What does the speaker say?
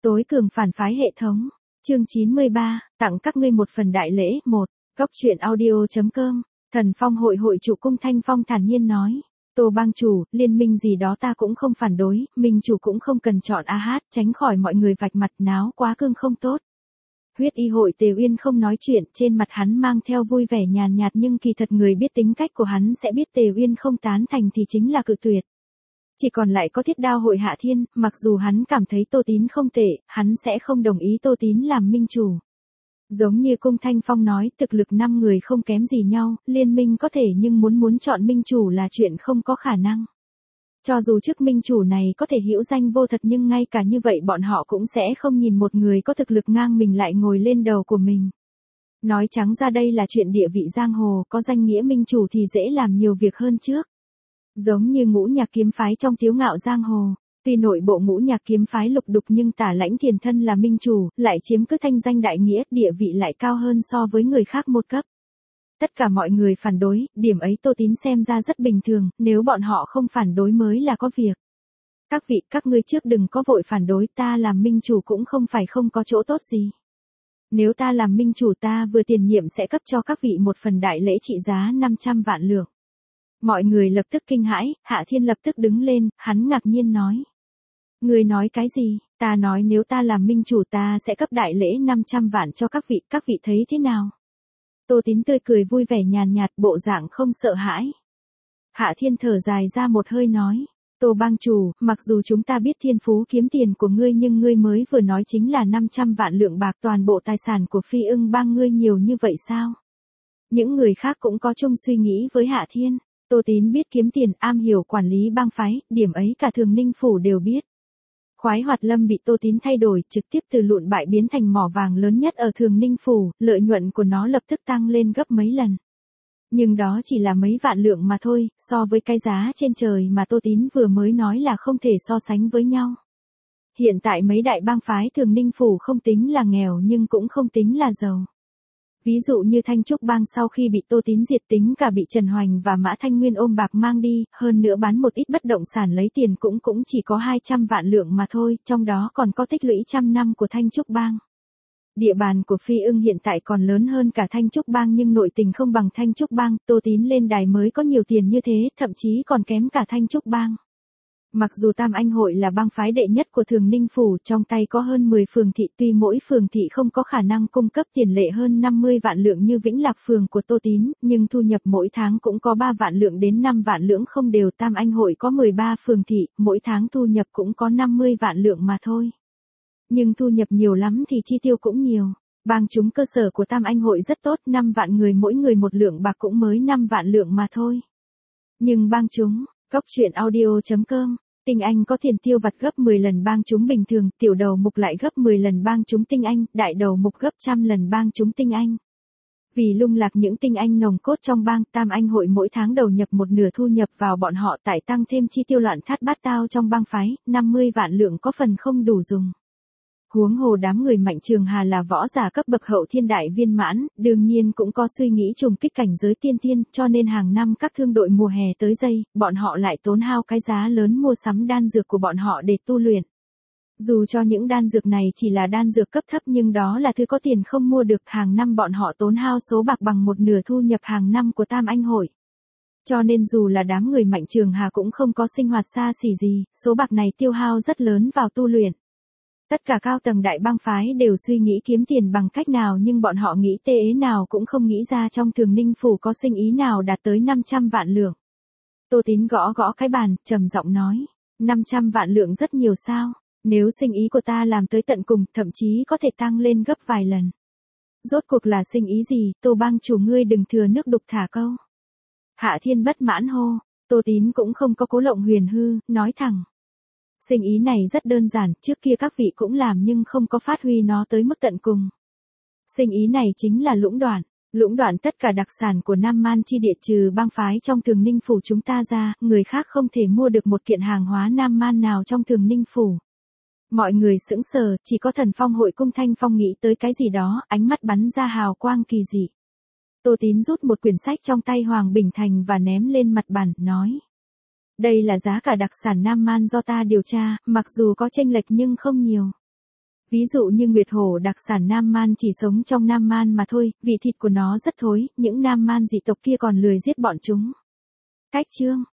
Tối cường phản phái hệ thống. Chương 93, tặng các ngươi một phần đại lễ. 1. Góc truyện audio.com. Thần Phong hội hội chủ Cung Thanh Phong thản nhiên nói. Tô bang chủ, liên minh gì đó ta cũng không phản đối, minh chủ cũng không cần chọn AH, tránh khỏi mọi người vạch mặt náo quá cương không tốt. Huyết y hội Tề Uyên không nói chuyện, trên mặt hắn mang theo vui vẻ nhàn nhạt nhưng kỳ thật người biết tính cách của hắn sẽ biết Tề Uyên không tán thành thì chính là cự tuyệt. Chỉ còn lại có Thiết Đao hội Hạ Thiên, mặc dù hắn cảm thấy Tô Tín không tệ, hắn sẽ không đồng ý Tô Tín làm minh chủ. Giống như Cung Thanh Phong nói, thực lực 5 người không kém gì nhau, liên minh có thể nhưng muốn chọn minh chủ là chuyện không có khả năng. Cho dù chức minh chủ này có thể hữu danh vô thật nhưng ngay cả như vậy bọn họ cũng sẽ không nhìn một người có thực lực ngang mình lại ngồi lên đầu của mình. Nói trắng ra đây là chuyện địa vị giang hồ, có danh nghĩa minh chủ thì dễ làm nhiều việc hơn trước. Giống như Ngũ Nhạc kiếm phái trong Tiếu Ngạo giang hồ, tuy nội bộ Ngũ Nhạc kiếm phái lục đục nhưng Tả Lãnh Thiền thân là minh chủ, lại chiếm cứ thanh danh đại nghĩa, địa vị lại cao hơn so với người khác một cấp. Tất cả mọi người phản đối, điểm ấy Tô Tín xem ra rất bình thường, nếu bọn họ không phản đối mới là có việc. Các vị, các ngươi trước đừng có vội phản đối, ta làm minh chủ cũng không phải không có chỗ tốt gì. Nếu ta làm minh chủ ta vừa tiền nhiệm sẽ cấp cho các vị một phần đại lễ trị giá 500 vạn lượng. Mọi người lập tức kinh hãi, Hạ Thiên lập tức đứng lên, hắn ngạc nhiên nói. Ngươi nói cái gì? Ta nói nếu ta làm minh chủ ta sẽ cấp đại lễ 500 vạn cho các vị thấy thế nào? Tô Tín tươi cười vui vẻ nhàn nhạt, bộ dạng không sợ hãi. Hạ Thiên thở dài ra một hơi nói. Tô bang chủ, mặc dù chúng ta biết thiên phú kiếm tiền của ngươi nhưng ngươi mới vừa nói chính là 500 vạn lượng bạc, toàn bộ tài sản của Phi Ưng bang ngươi nhiều như vậy sao? Những người khác cũng có chung suy nghĩ với Hạ Thiên. Tô Tín biết kiếm tiền, am hiểu quản lý bang phái, điểm ấy cả Thường Ninh phủ đều biết. Khoái Hoạt Lâm bị Tô Tín thay đổi, trực tiếp từ lụn bại biến thành mỏ vàng lớn nhất ở Thường Ninh phủ, lợi nhuận của nó lập tức tăng lên gấp mấy lần. Nhưng đó chỉ là mấy vạn lượng mà thôi, so với cái giá trên trời mà Tô Tín vừa mới nói là không thể so sánh với nhau. Hiện tại mấy đại bang phái Thường Ninh phủ không tính là nghèo nhưng cũng không tính là giàu. Ví dụ như Thanh Trúc bang sau khi bị Tô Tín diệt tính cả bị Trần Hoành và Mã Thanh Nguyên ôm bạc mang đi, hơn nữa bán một ít bất động sản lấy tiền cũng chỉ có 200 vạn lượng mà thôi, trong đó còn có tích lũy trăm năm của Thanh Trúc bang. Địa bàn của Phi Ưng hiện tại còn lớn hơn cả Thanh Trúc bang nhưng nội tình không bằng Thanh Trúc bang, Tô Tín lên đài mới có nhiều tiền như thế, thậm chí còn kém cả Thanh Trúc bang. Mặc dù Tam Anh hội là bang phái đệ nhất của Thường Ninh phủ, trong tay có hơn 10 phường thị, tuy mỗi phường thị không có khả năng cung cấp tiền lệ hơn 50 vạn lượng như Vĩnh Lạc phường của Tô Tín, nhưng thu nhập mỗi tháng cũng có 3 vạn lượng đến 5 vạn lượng không đều. Tam Anh hội có 13 phường thị, mỗi tháng thu nhập cũng có 50 vạn lượng mà thôi. Nhưng thu nhập nhiều lắm thì chi tiêu cũng nhiều. Bang chúng cơ sở của Tam Anh hội rất tốt, 5 vạn người mỗi người một lượng bạc cũng mới 5 vạn lượng mà thôi. Nhưng bang chúng, góc truyện audio.com. Tinh Anh có tiền tiêu vặt gấp 10 lần bang chúng bình thường, tiểu đầu mục lại gấp 10 lần bang chúng Tinh Anh, đại đầu mục gấp 100 lần bang chúng Tinh Anh. Vì lung lạc những Tinh Anh nồng cốt trong bang, Tam Anh hội mỗi tháng đầu nhập một nửa thu nhập vào bọn họ, tại tăng thêm chi tiêu loạn thát bát tao trong bang phái, 50 vạn lượng có phần không đủ dùng. Huống hồ đám người Mạnh Trường Hà là võ giả cấp bậc hậu thiên đại viên mãn, đương nhiên cũng có suy nghĩ trùng kích cảnh giới tiên thiên, cho nên hàng năm các thương đội mùa hè tới đây, bọn họ lại tốn hao cái giá lớn mua sắm đan dược của bọn họ để tu luyện. Dù cho những đan dược này chỉ là đan dược cấp thấp nhưng đó là thứ có tiền không mua được, hàng năm bọn họ tốn hao số bạc bằng một nửa thu nhập hàng năm của Tam Anh hội. Cho nên dù là đám người Mạnh Trường Hà cũng không có sinh hoạt xa xỉ gì, số bạc này tiêu hao rất lớn vào tu luyện. Tất cả cao tầng đại bang phái đều suy nghĩ kiếm tiền bằng cách nào nhưng bọn họ nghĩ tê ế nào cũng không nghĩ ra trong Thường Ninh phủ có sinh ý nào đạt tới 500 vạn lượng. Tô Tín gõ gõ cái bàn, trầm giọng nói, 500 vạn lượng rất nhiều sao, nếu sinh ý của ta làm tới tận cùng thậm chí có thể tăng lên gấp vài lần. Rốt cuộc là sinh ý gì, Tô bang chủ ngươi đừng thừa nước đục thả câu. Hạ Thiên bất mãn hô, Tô Tín cũng không có cố lộng huyền hư, nói thẳng. Sinh ý này rất đơn giản, trước kia các vị cũng làm nhưng không có phát huy nó tới mức tận cùng. Sinh ý này chính là lũng đoạn tất cả đặc sản của Nam Man chi địa trừ bang phái trong Thường Ninh phủ chúng ta ra, người khác không thể mua được một kiện hàng hóa Nam Man nào trong Thường Ninh phủ. Mọi người sững sờ, chỉ có Thần Phong hội Cung Thanh Phong nghĩ tới cái gì đó, ánh mắt bắn ra hào quang kỳ dị. Tô Tín rút một quyển sách trong tay Hoàng Bình Thành và ném lên mặt bàn, nói. Đây là giá cả đặc sản Nam Man do ta điều tra, mặc dù có chênh lệch nhưng không nhiều. Ví dụ như Nguyệt Hổ đặc sản Nam Man chỉ sống trong Nam Man mà thôi, vị thịt của nó rất thối, những Nam Man dị tộc kia còn lười giết bọn chúng. Cách chương